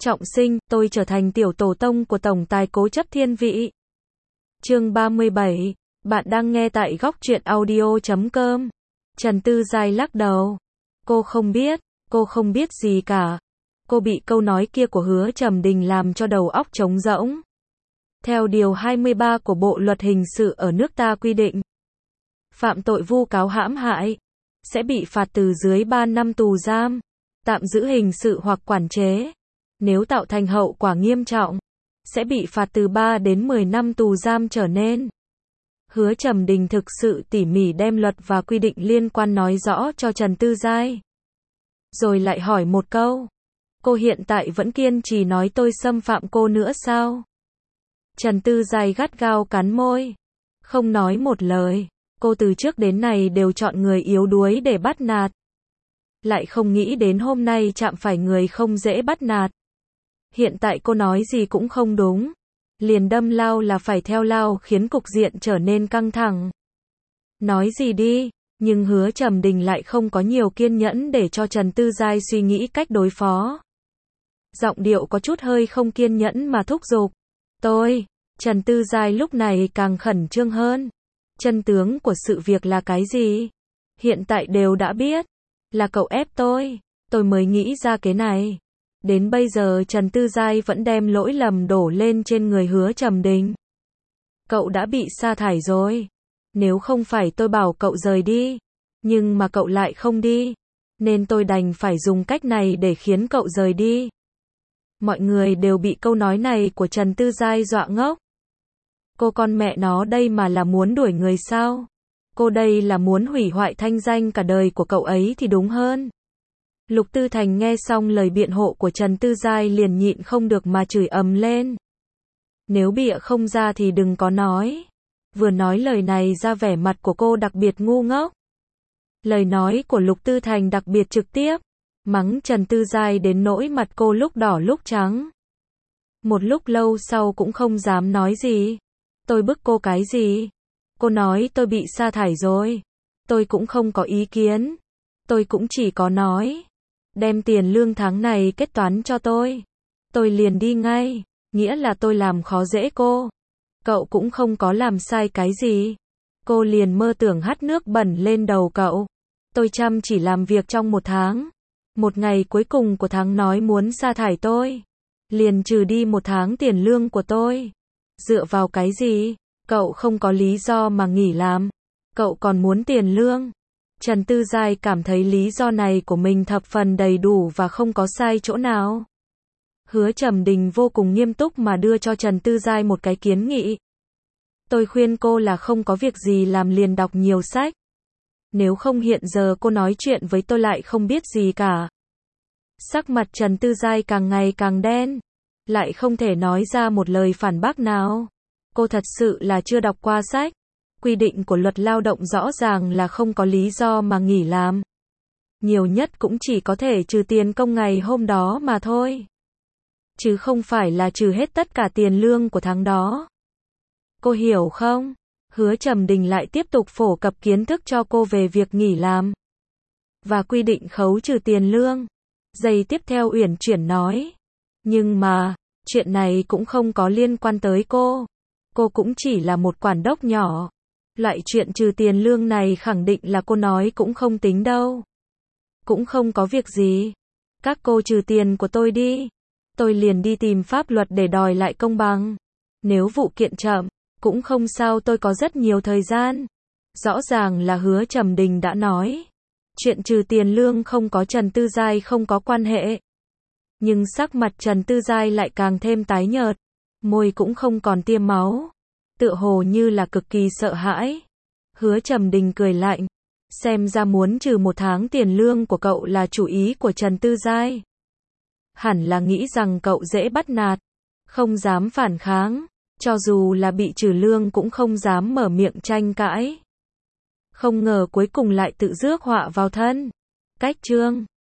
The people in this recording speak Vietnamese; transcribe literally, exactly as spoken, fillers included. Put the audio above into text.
Trọng sinh, tôi trở thành tiểu tổ tông của tổng tài cố chấp thiên vị. Chương ba mươi bảy, bạn đang nghe tại góc truyện audio chấm com. Trần Tư Giai lắc đầu. Cô không biết, cô không biết gì cả. Cô bị câu nói kia của Hứa Trầm Đình làm cho đầu óc trống rỗng. Theo điều hai mươi ba của Bộ Luật Hình sự ở nước ta quy định, phạm tội vu cáo hãm hại sẽ bị phạt từ dưới ba năm tù giam, tạm giữ hình sự hoặc quản chế. Nếu tạo thành hậu quả nghiêm trọng, sẽ bị phạt từ ba đến mười năm tù giam trở nên. Hứa Trầm Đình thực sự tỉ mỉ đem luật và quy định liên quan nói rõ cho Trần Tư Giai. Rồi lại hỏi một câu. Cô hiện tại vẫn kiên trì nói tôi xâm phạm cô nữa sao? Trần Tư Giai gắt gao cắn môi. Không nói một lời. Cô từ trước đến nay đều chọn người yếu đuối để bắt nạt. Lại không nghĩ đến hôm nay chạm phải người không dễ bắt nạt. Hiện tại cô nói gì cũng không đúng. Liền đâm lao là phải theo lao khiến cục diện trở nên căng thẳng. Nói gì đi, nhưng Hứa Trầm Đình lại không có nhiều kiên nhẫn để cho Trần Tư Giai suy nghĩ cách đối phó. Giọng điệu có chút hơi không kiên nhẫn mà thúc giục. Tôi, Trần Tư Giai lúc này càng khẩn trương hơn. Chân tướng của sự việc là cái gì? Hiện tại đều đã biết. Là cậu ép tôi, tôi mới nghĩ ra cái này. Đến bây giờ Trần Tư Giai vẫn đem lỗi lầm đổ lên trên người Hứa Trầm Đình. Cậu đã bị sa thải rồi. Nếu không phải tôi bảo cậu rời đi, nhưng mà cậu lại không đi, nên tôi đành phải dùng cách này để khiến cậu rời đi. Mọi người đều bị câu nói này của Trần Tư Giai dọa ngốc. Cô con mẹ nó đây mà là muốn đuổi người sao? Cô đây là muốn hủy hoại thanh danh cả đời của cậu ấy thì đúng hơn. Lục Tư Thành nghe xong lời biện hộ của Trần Tư Giai liền nhịn không được mà chửi ầm lên. Nếu bịa không ra thì đừng có nói. Vừa nói lời này ra vẻ mặt của cô đặc biệt ngu ngốc. Lời nói của Lục Tư Thành đặc biệt trực tiếp. Mắng Trần Tư Giai đến nỗi mặt cô lúc đỏ lúc trắng. Một lúc lâu sau cũng không dám nói gì. Tôi bức cô cái gì? Cô nói tôi bị sa thải rồi. Tôi cũng không có ý kiến. Tôi cũng chỉ có nói. Đem tiền lương tháng này kết toán cho tôi. Tôi liền đi ngay. Nghĩa là tôi làm khó dễ cô. Cậu cũng không có làm sai cái gì. Cô liền mơ tưởng hắt nước bẩn lên đầu cậu. Tôi chăm chỉ làm việc trong một tháng. Một ngày cuối cùng của tháng nói muốn sa thải tôi. Liền trừ đi một tháng tiền lương của tôi. Dựa vào cái gì? Cậu không có lý do mà nghỉ làm. Cậu còn muốn tiền lương. Trần Tư Giai cảm thấy lý do này của mình thập phần đầy đủ và không có sai chỗ nào. Hứa Trầm Đình vô cùng nghiêm túc mà đưa cho Trần Tư Giai một cái kiến nghị. Tôi khuyên cô là không có việc gì làm liền đọc nhiều sách. Nếu không hiện giờ cô nói chuyện với tôi lại không biết gì cả. Sắc mặt Trần Tư Giai càng ngày càng đen. Lại không thể nói ra một lời phản bác nào. Cô thật sự là chưa đọc qua sách. Quy định của luật lao động rõ ràng là không có lý do mà nghỉ làm. Nhiều nhất cũng chỉ có thể trừ tiền công ngày hôm đó mà thôi. Chứ không phải là trừ hết tất cả tiền lương của tháng đó. Cô hiểu không? Hứa Trầm Đình lại tiếp tục phổ cập kiến thức cho cô về việc nghỉ làm. Và quy định khấu trừ tiền lương. Giây tiếp theo uyển chuyển nói. Nhưng mà, chuyện này cũng không có liên quan tới cô. Cô cũng chỉ là một quản đốc nhỏ. Loại chuyện trừ tiền lương này khẳng định là cô nói cũng không tính đâu. Cũng không có việc gì. Các cô trừ tiền của tôi đi. Tôi liền đi tìm pháp luật để đòi lại công bằng. Nếu vụ kiện chậm, cũng không sao, tôi có rất nhiều thời gian. Rõ ràng là Hứa Trầm Đình đã nói. Chuyện trừ tiền lương không có Trần Tư Giai không có quan hệ. Nhưng sắc mặt Trần Tư Giai lại càng thêm tái nhợt. Môi cũng không còn tiêm máu. Tựa hồ như là cực kỳ sợ hãi. Hứa Trầm Đình cười lạnh. Xem ra muốn trừ một tháng tiền lương của cậu là chủ ý của Trần Tư Giai. Hẳn là nghĩ rằng cậu dễ bắt nạt. Không dám phản kháng. Cho dù là bị trừ lương cũng không dám mở miệng tranh cãi. Không ngờ cuối cùng lại tự rước họa vào thân. Cách chương